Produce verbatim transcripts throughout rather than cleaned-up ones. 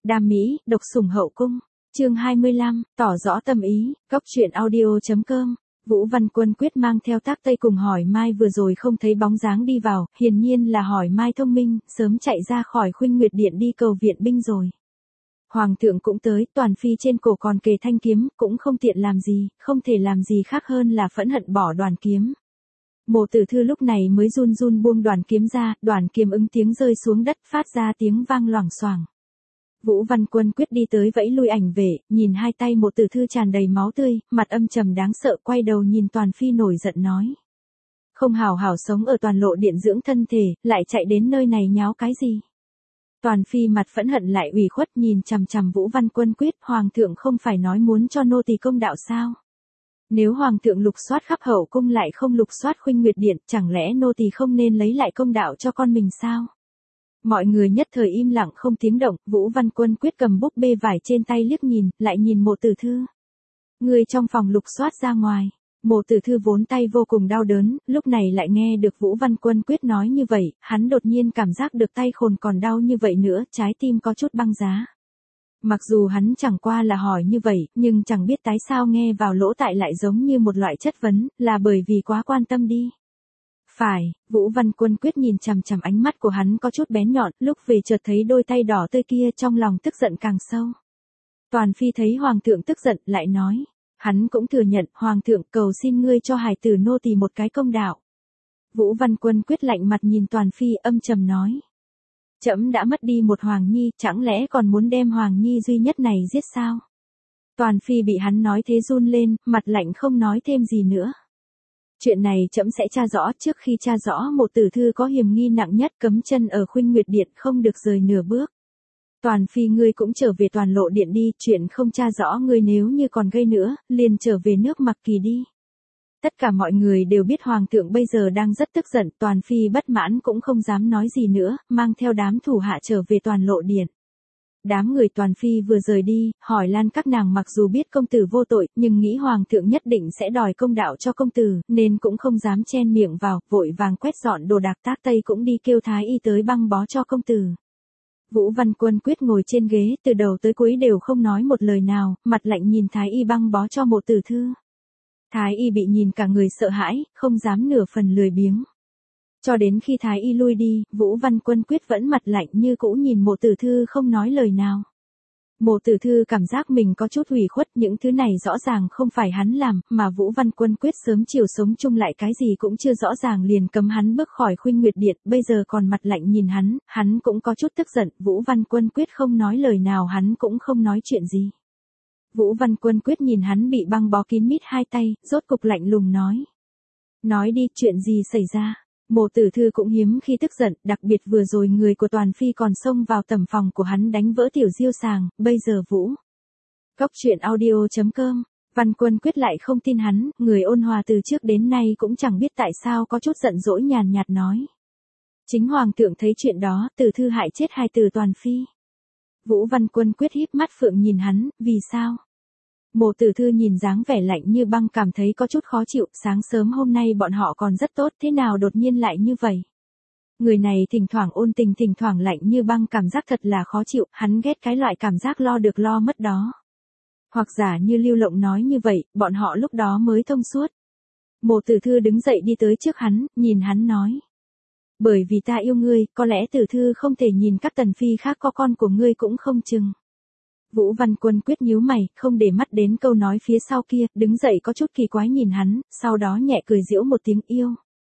Đam mỹ, độc sủng hậu cung. Chương hai mươi lăm, tỏ rõ tâm ý. Góc truyện audio chấm com. Vũ Văn Quân Quyết mang theo Tác Tây cùng Hỏi Mai vừa rồi không thấy bóng dáng đi vào, hiển nhiên là Hỏi Mai thông minh, sớm chạy ra khỏi Khuynh Nguyệt Điện đi cầu viện binh rồi. Hoàng thượng cũng tới, Toàn Phi trên cổ còn kề thanh kiếm, cũng không tiện làm gì, không thể làm gì khác hơn là phẫn hận bỏ đoàn kiếm. Mộ Tử Thư lúc này mới run run buông đoàn kiếm ra, đoàn kiếm ứng tiếng rơi xuống đất, phát ra tiếng vang loảng xoảng. Vũ Văn Quân Quyết đi tới vẫy lui ảnh vệ, nhìn hai tay Mộ Tử Thư tràn đầy máu tươi, mặt âm trầm đáng sợ, quay đầu nhìn Toàn Phi nổi giận nói: "Không hảo hảo sống ở Toàn Lộ Điện dưỡng thân thể, lại chạy đến nơi này nháo cái gì?" Toàn Phi mặt phẫn hận lại ủy khuất nhìn chằm chằm Vũ Văn Quân Quyết, "Hoàng thượng không phải nói muốn cho nô tỳ công đạo sao? Nếu Hoàng thượng lục soát khắp hậu cung lại không lục soát Khuynh Nguyệt Điện, chẳng lẽ nô tỳ không nên lấy lại công đạo cho con mình sao?" Mọi người nhất thời im lặng không tiếng động, Vũ Văn Quân Quyết cầm búp bê vải trên tay liếc nhìn, lại nhìn Mộ Tử Thư. "Người trong phòng lục soát ra ngoài." Mộ Tử Thư vốn tay vô cùng đau đớn, lúc này lại nghe được Vũ Văn Quân Quyết nói như vậy, hắn đột nhiên cảm giác được tay khồn còn đau như vậy nữa, trái tim có chút băng giá. Mặc dù hắn chẳng qua là hỏi như vậy, nhưng chẳng biết tại sao nghe vào lỗ tai lại giống như một loại chất vấn, là bởi vì quá quan tâm đi. Phải, Vũ Văn Quân Quyết nhìn chằm chằm ánh mắt của hắn có chút bén nhọn, lúc về chợt thấy đôi tay đỏ tươi kia trong lòng tức giận càng sâu. Toàn Phi thấy Hoàng thượng tức giận, lại nói. Hắn cũng thừa nhận, Hoàng thượng cầu xin ngươi cho hài tử nô tỳ một cái công đạo. Vũ Văn Quân Quyết lạnh mặt nhìn Toàn Phi âm trầm nói. Trẫm đã mất đi một Hoàng Nhi, chẳng lẽ còn muốn đem Hoàng Nhi duy nhất này giết sao? Toàn Phi bị hắn nói thế run lên, mặt lạnh không nói thêm gì nữa. Chuyện này trẫm sẽ tra rõ, trước khi tra rõ Mộ Tử Thư có hiểm nghi nặng nhất, cấm chân ở Khuynh Nguyệt Điện không được rời nửa bước. Toàn Phi ngươi cũng trở về Toàn Lộ Điện đi, chuyện không tra rõ ngươi nếu như còn gây nữa, liền trở về nước Mặc Kỳ đi. Tất cả mọi người đều biết Hoàng thượng bây giờ đang rất tức giận, Toàn Phi bất mãn cũng không dám nói gì nữa, mang theo đám thủ hạ trở về Toàn Lộ Điện. Đám người Toàn Phi vừa rời đi, Hỏi Lan các nàng mặc dù biết công tử vô tội, nhưng nghĩ Hoàng thượng nhất định sẽ đòi công đạo cho công tử, nên cũng không dám chen miệng vào, vội vàng quét dọn đồ đạc. Tác Tây cũng đi kêu Thái Y tới băng bó cho công tử. Vũ Văn Quân Quyết ngồi trên ghế, từ đầu tới cuối đều không nói một lời nào, mặt lạnh nhìn Thái Y băng bó cho Mộ Tử Thư. Thái Y bị nhìn cả người sợ hãi, không dám nửa phần lười biếng. Cho đến khi Thái Y lui đi, Vũ Văn Quân Quyết vẫn mặt lạnh như cũ nhìn Mộ Tử Thư không nói lời nào. Mộ Tử Thư cảm giác mình có chút ủy khuất, những thứ này rõ ràng không phải hắn làm, mà Vũ Văn Quân Quyết sớm chiều sống chung lại cái gì cũng chưa rõ ràng liền cấm hắn bước khỏi Khuynh Nguyệt Điện, bây giờ còn mặt lạnh nhìn hắn, hắn cũng có chút tức giận, Vũ Văn Quân Quyết không nói lời nào hắn cũng không nói chuyện gì. Vũ Văn Quân Quyết nhìn hắn bị băng bó kín mít hai tay, rốt cục lạnh lùng nói. Nói đi, chuyện gì xảy ra? Mộ Tử Thư cũng hiếm khi tức giận, đặc biệt vừa rồi người của Toàn Phi còn xông vào tầm phòng của hắn đánh vỡ Tiểu Diêu Sàng, bây giờ Vũ. Góc truyện audio chấm com. Văn Quân Quyết lại không tin hắn, người ôn hòa từ trước đến nay cũng chẳng biết tại sao có chút giận dỗi nhàn nhạt nói. Chính Hoàng thượng thấy chuyện đó, Tử Thư hại chết hai tử Toàn Phi. Vũ Văn Quân Quyết híp mắt phượng nhìn hắn, vì sao? Mộ Tử Thư nhìn dáng vẻ lạnh như băng cảm thấy có chút khó chịu, sáng sớm hôm nay bọn họ còn rất tốt, thế nào đột nhiên lại như vậy? Người này thỉnh thoảng ôn tình thỉnh thoảng lạnh như băng, cảm giác thật là khó chịu, hắn ghét cái loại cảm giác lo được lo mất đó. Hoặc giả như Lưu Lộng nói như vậy, bọn họ lúc đó mới thông suốt. Mộ Tử Thư đứng dậy đi tới trước hắn, nhìn hắn nói. Bởi vì ta yêu ngươi, có lẽ Tử Thư không thể nhìn các tần phi khác có con của ngươi cũng không chừng. Vũ Văn Quân Quyết nhíu mày, không để mắt đến câu nói phía sau kia, đứng dậy có chút kỳ quái nhìn hắn, sau đó nhẹ cười giễu một tiếng yêu.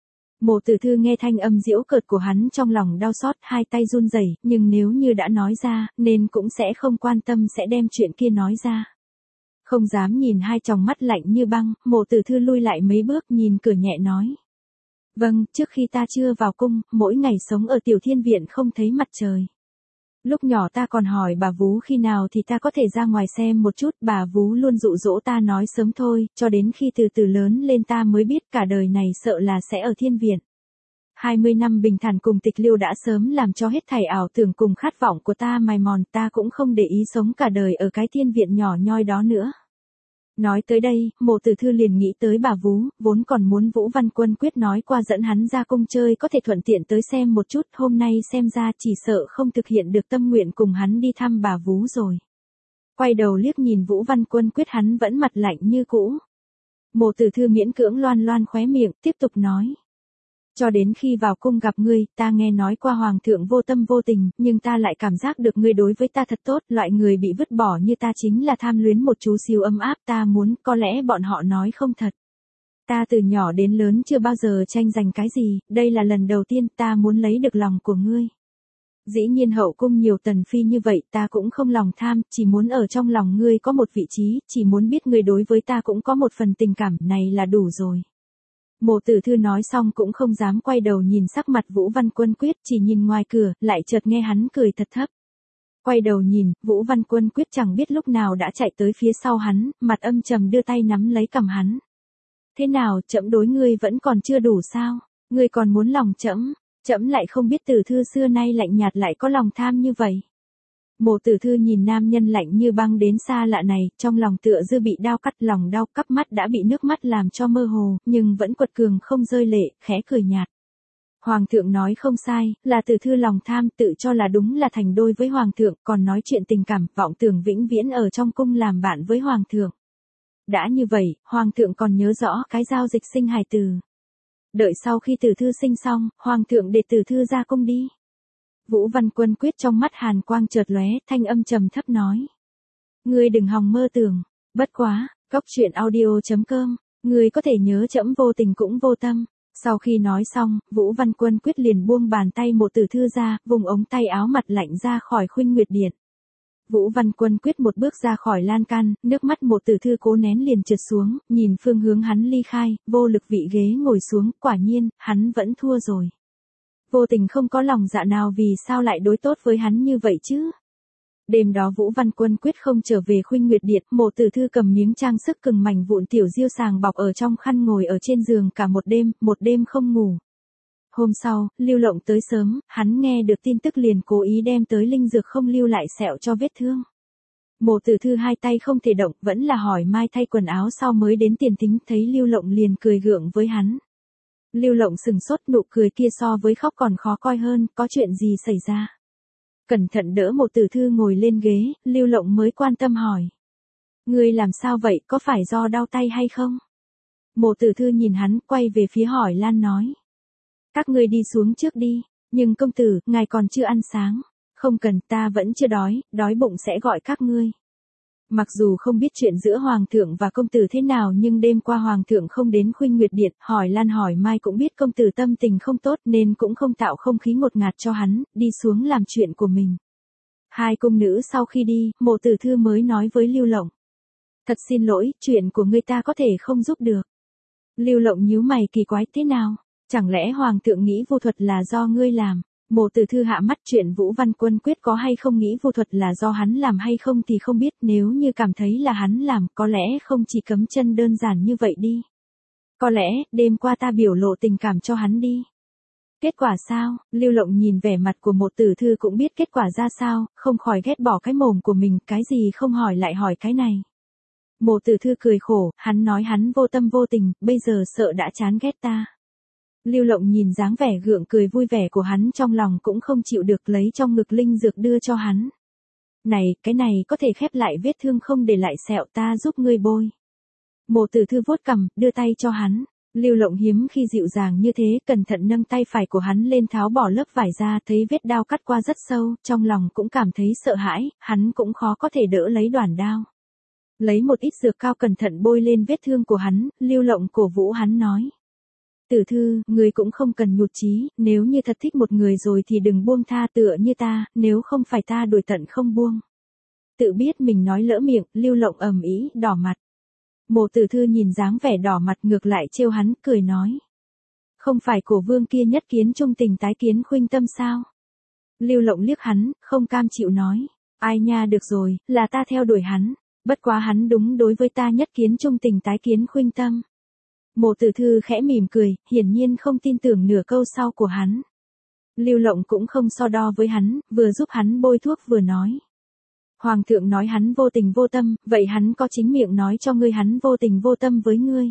Mộ Tử Thư nghe thanh âm giễu cợt của hắn trong lòng đau xót, hai tay run rẩy, nhưng nếu như đã nói ra, nên cũng sẽ không quan tâm sẽ đem chuyện kia nói ra. Không dám nhìn hai tròng mắt lạnh như băng, Mộ Tử Thư lui lại mấy bước nhìn cửa nhẹ nói. Vâng, trước khi ta chưa vào cung, mỗi ngày sống ở Tiểu Thiên Viện không thấy mặt trời. Lúc nhỏ ta còn hỏi bà Vú khi nào thì ta có thể ra ngoài xem một chút, bà Vú luôn dụ dỗ ta nói sớm thôi, cho đến khi từ từ lớn lên ta mới biết cả đời này sợ là sẽ ở Thiên Viện. hai mươi năm bình thản cùng tịch liêu đã sớm làm cho hết thảy ảo tưởng cùng khát vọng của ta mài mòn, ta cũng không để ý sống cả đời ở cái Thiên Viện nhỏ nhoi đó nữa. Nói tới đây, Mộ Tử Thư liền nghĩ tới bà vú, vốn còn muốn Vũ Văn Quân Quyết nói qua dẫn hắn ra cung chơi có thể thuận tiện tới xem một chút, hôm nay xem ra chỉ sợ không thực hiện được tâm nguyện cùng hắn đi thăm bà vú rồi. Quay đầu liếc nhìn Vũ Văn Quân Quyết, hắn vẫn mặt lạnh như cũ. Mộ Tử Thư miễn cưỡng loan loan khóe miệng, tiếp tục nói. Cho đến khi vào cung gặp ngươi, ta nghe nói qua hoàng thượng vô tâm vô tình, nhưng ta lại cảm giác được ngươi đối với ta thật tốt, loại người bị vứt bỏ như ta chính là tham luyến một chú xíu ấm áp, ta muốn, có lẽ bọn họ nói không thật. Ta từ nhỏ đến lớn chưa bao giờ tranh giành cái gì, đây là lần đầu tiên ta muốn lấy được lòng của ngươi. Dĩ nhiên hậu cung nhiều tần phi như vậy ta cũng không lòng tham, chỉ muốn ở trong lòng ngươi có một vị trí, chỉ muốn biết ngươi đối với ta cũng có một phần tình cảm, này là đủ rồi. Mộ Tử Thư nói xong cũng không dám quay đầu nhìn sắc mặt Vũ Văn Quân Quyết, chỉ nhìn ngoài cửa, lại chợt nghe hắn cười thật thấp. Quay đầu nhìn, Vũ Văn Quân Quyết chẳng biết lúc nào đã chạy tới phía sau hắn, mặt âm trầm đưa tay nắm lấy cằm hắn. Thế nào, trẫm đối ngươi vẫn còn chưa đủ sao? Ngươi còn muốn lòng trẫm? Trẫm lại không biết Tử Thư xưa nay lạnh nhạt lại có lòng tham như vậy. Mộ Tử Thư nhìn nam nhân lạnh như băng đến xa lạ này, trong lòng tựa dư bị đao cắt, lòng đau, cắp mắt đã bị nước mắt làm cho mơ hồ, nhưng vẫn quật cường không rơi lệ, khẽ cười nhạt. Hoàng thượng nói không sai, là Tử Thư lòng tham, tự cho là đúng là thành đôi với hoàng thượng, còn nói chuyện tình cảm, vọng tưởng vĩnh viễn ở trong cung làm bạn với hoàng thượng. Đã như vậy, hoàng thượng còn nhớ rõ cái giao dịch sinh hài tử. Đợi sau khi Tử Thư sinh xong, hoàng thượng để Tử Thư ra cung đi. Vũ Văn Quân Quyết trong mắt hàn quang chợt lóe, thanh âm trầm thấp nói. Ngươi đừng hòng mơ tưởng, bất quá, cóc truyện audio chấm com, ngươi có thể nhớ trẫm vô tình cũng vô tâm. Sau khi nói xong, Vũ Văn Quân Quyết liền buông bàn tay Mộ Tử Thư ra, vùng ống tay áo mặt lạnh ra khỏi Khuynh Nguyệt Điện. Vũ Văn Quân Quyết một bước ra khỏi lan can, nước mắt Mộ Tử Thư cố nén liền trượt xuống, nhìn phương hướng hắn ly khai, vô lực vị ghế ngồi xuống, quả nhiên, hắn vẫn thua rồi. Vô tình không có lòng dạ nào vì sao lại đối tốt với hắn như vậy chứ? Đêm đó Vũ Văn Quân Quyết không trở về Khuynh Nguyệt Điện, Mộ Tử Thư cầm miếng trang sức cừng mảnh vụn tiểu diêu sàng bọc ở trong khăn ngồi ở trên giường cả một đêm, một đêm không ngủ. Hôm sau, Lưu Lộng tới sớm, hắn nghe được tin tức liền cố ý đem tới linh dược không lưu lại sẹo cho vết thương. Mộ Tử Thư hai tay không thể động, vẫn là hỏi mai thay quần áo sau mới đến tiền thính, thấy Lưu Lộng liền cười gượng với hắn. Lưu Lộng sừng sốt, nụ cười kia so với khóc còn khó coi hơn, có chuyện gì xảy ra? Cẩn thận đỡ Mộ Tử Thư ngồi lên ghế, Lưu Lộng mới quan tâm hỏi. Ngươi làm sao vậy, có phải do đau tay hay không? Mộ Tử Thư nhìn hắn, quay về phía hỏi Lan nói. Các ngươi đi xuống trước đi, nhưng công tử, ngài còn chưa ăn sáng. Không cần, ta vẫn chưa đói, đói bụng sẽ gọi các ngươi. Mặc dù không biết chuyện giữa hoàng thượng và công tử thế nào nhưng đêm qua hoàng thượng không đến Khuynh Nguyệt Điện, hỏi Lan hỏi Mai cũng biết công tử tâm tình không tốt nên cũng không tạo không khí ngột ngạt cho hắn, đi xuống làm chuyện của mình. Hai cung nữ sau khi đi, Mộ Tử Thư mới nói với Lưu Lộng. Thật xin lỗi, chuyện của ngươi ta có thể không giúp được. Lưu Lộng nhíu mày kỳ quái, thế nào? Chẳng lẽ hoàng thượng nghĩ vu thuật là do ngươi làm? Mộ Tử Thư hạ mắt, chuyện Vũ Văn Quân Quyết có hay không nghĩ vu thuật là do hắn làm hay không thì không biết, nếu như cảm thấy là hắn làm, có lẽ không chỉ cấm chân đơn giản như vậy đi. Có lẽ, đêm qua ta biểu lộ tình cảm cho hắn đi. Kết quả sao? Lưu Lộng nhìn vẻ mặt của Mộ Tử Thư cũng biết kết quả ra sao, không khỏi ghét bỏ cái mồm của mình, cái gì không hỏi lại hỏi cái này. Mộ Tử Thư cười khổ, hắn nói hắn vô tâm vô tình, bây giờ sợ đã chán ghét ta. Lưu Lộng nhìn dáng vẻ gượng cười vui vẻ của hắn trong lòng cũng không chịu được, lấy trong ngực linh dược đưa cho hắn. Này, cái này có thể khép lại vết thương không để lại sẹo, ta giúp ngươi bôi. Mộ Tử Thư vuốt cằm, đưa tay cho hắn. Lưu Lộng hiếm khi dịu dàng như thế, cẩn thận nâng tay phải của hắn lên tháo bỏ lớp vải ra, thấy vết đao cắt qua rất sâu, trong lòng cũng cảm thấy sợ hãi, hắn cũng khó có thể đỡ lấy đoản đao. Lấy một ít dược cao cẩn thận bôi lên vết thương của hắn, Lưu Lộng cổ vũ hắn nói. Tử Thư, người cũng không cần nhụt chí, nếu như thật thích một người rồi thì đừng buông tha, tựa như ta, nếu không phải ta đuổi tận không buông. Tự biết mình nói lỡ miệng, Lưu Lộng ầm ĩ, đỏ mặt. Mộ Tử Thư nhìn dáng vẻ đỏ mặt ngược lại trêu hắn, cười nói. Không phải Cổ Vương kia nhất kiến trung tình tái kiến khuynh tâm sao? Lưu Lộng liếc hắn, không cam chịu nói. Ai nha, được rồi, là ta theo đuổi hắn, bất quá hắn đúng đối với ta nhất kiến trung tình tái kiến khuynh tâm. Mộ Tử Thư khẽ mỉm cười, hiển nhiên không tin tưởng nửa câu sau của hắn. Lưu Lộng cũng không so đo với hắn, vừa giúp hắn bôi thuốc vừa nói. Hoàng thượng nói hắn vô tình vô tâm, vậy hắn có chính miệng nói cho ngươi hắn vô tình vô tâm với ngươi.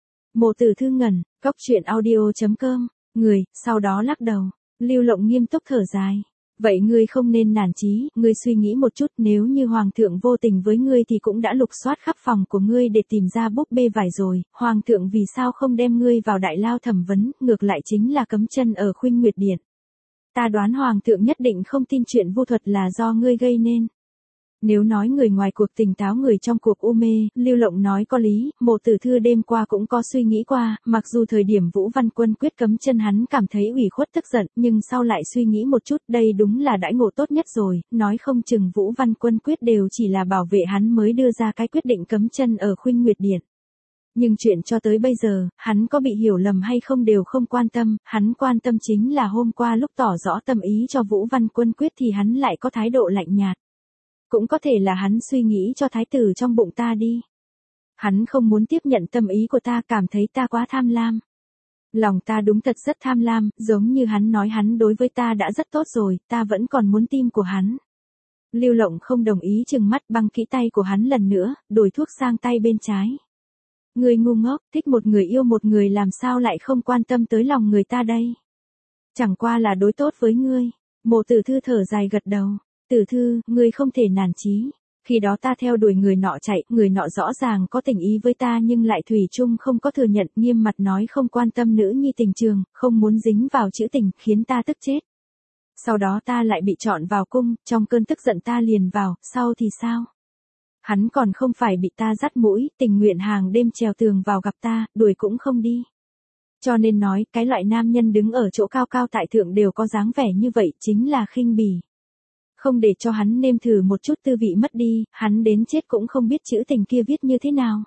Mộ Tử Thư ngẩn, cốc truyện audio chấm com, người, sau đó lắc đầu. Lưu Lộng nghiêm túc thở dài. Vậy ngươi không nên nản chí, ngươi suy nghĩ một chút, nếu như hoàng thượng vô tình với ngươi thì cũng đã lục soát khắp phòng của ngươi để tìm ra búp bê vải rồi, hoàng thượng vì sao không đem ngươi vào đại lao thẩm vấn, ngược lại chính là cấm chân ở Khuynh Nguyệt Điện. Ta đoán hoàng thượng nhất định không tin chuyện vu thuật là do ngươi gây nên. Nếu nói người ngoài cuộc tỉnh táo người trong cuộc u mê, Lưu Lộng nói có lý, Mộ Tử Thư đêm qua cũng có suy nghĩ qua, mặc dù thời điểm Vũ Văn Quân quyết cấm chân hắn cảm thấy ủy khuất tức giận, nhưng sau lại suy nghĩ một chút, đây đúng là đãi ngộ tốt nhất rồi, nói không chừng Vũ Văn Quân quyết đều chỉ là bảo vệ hắn mới đưa ra cái quyết định cấm chân ở Khuynh Nguyệt Điện. Nhưng chuyện cho tới bây giờ, hắn có bị hiểu lầm hay không đều không quan tâm, hắn quan tâm chính là hôm qua lúc tỏ rõ tâm ý cho Vũ Văn Quân quyết thì hắn lại có thái độ lạnh nhạt. Cũng có thể là hắn suy nghĩ cho thái tử trong bụng ta đi. Hắn không muốn tiếp nhận tâm ý của ta, cảm thấy ta quá tham lam. Lòng ta đúng thật rất tham lam, giống như hắn nói hắn đối với ta đã rất tốt rồi, ta vẫn còn muốn tim của hắn. Lưu Lộng không đồng ý, chừng mắt băng kỹ tay của hắn lần nữa, đổi thuốc sang tay bên trái. Người ngu ngốc, thích một người yêu một người làm sao lại không quan tâm tới lòng người ta đây. Chẳng qua là đối tốt với ngươi. Mộ Tử Thư thở dài gật đầu. Tử Thư, ngươi không thể nản chí. Khi đó ta theo đuổi người nọ chạy, người nọ rõ ràng có tình ý với ta nhưng lại thủy chung không có thừa nhận, nghiêm mặt nói không quan tâm nữ nhi tình trường, không muốn dính vào chữ tình, khiến ta tức chết. Sau đó ta lại bị chọn vào cung, trong cơn tức giận ta liền vào, sau thì sao? Hắn còn không phải bị ta dắt mũi, tình nguyện hàng đêm trèo tường vào gặp ta, đuổi cũng không đi. Cho nên nói, cái loại nam nhân đứng ở chỗ cao cao tại thượng đều có dáng vẻ như vậy, chính là khinh bỉ. Không để cho hắn nêm thử một chút tư vị mất đi, hắn đến chết cũng không biết chữ tình kia viết như thế nào.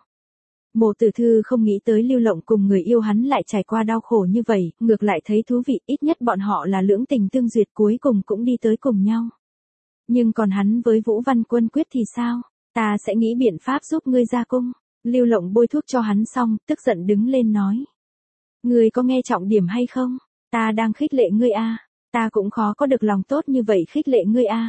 Mộ Tử Thư không nghĩ tới Lưu Lộng cùng người yêu hắn lại trải qua đau khổ như vậy, ngược lại thấy thú vị, ít nhất bọn họ là lưỡng tình tương duyệt cuối cùng cũng đi tới cùng nhau. Nhưng còn hắn với Vũ Văn Quân quyết thì sao? Ta sẽ nghĩ biện pháp giúp ngươi ra cung. Lưu Lộng bôi thuốc cho hắn xong, tức giận đứng lên nói. Ngươi có nghe trọng điểm hay không? Ta đang khích lệ ngươi a. Ta cũng khó có được lòng tốt như vậy khích lệ ngươi a.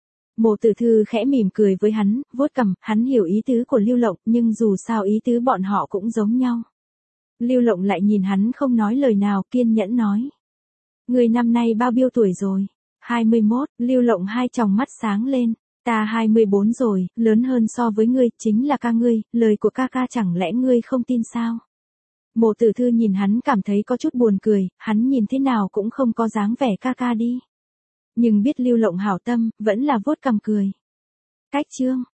Mộ Tử Thư khẽ mỉm cười với hắn, vuốt cằm, hắn hiểu ý tứ của Lưu Lộng, nhưng dù sao ý tứ bọn họ cũng giống nhau. Lưu Lộng lại nhìn hắn không nói lời nào, kiên nhẫn nói. Ngươi năm nay bao nhiêu tuổi rồi? hai mươi mốt, Lưu Lộng hai tròng mắt sáng lên. Ta hai mươi bốn rồi, lớn hơn so với ngươi, chính là ca ngươi, lời của ca ca chẳng lẽ ngươi không tin sao? Mộ Tử Thư nhìn hắn cảm thấy có chút buồn cười, hắn nhìn thế nào cũng không có dáng vẻ ca ca đi. Nhưng biết Lưu Lộng hảo tâm, vẫn là vuốt cằm cười. Cách chương.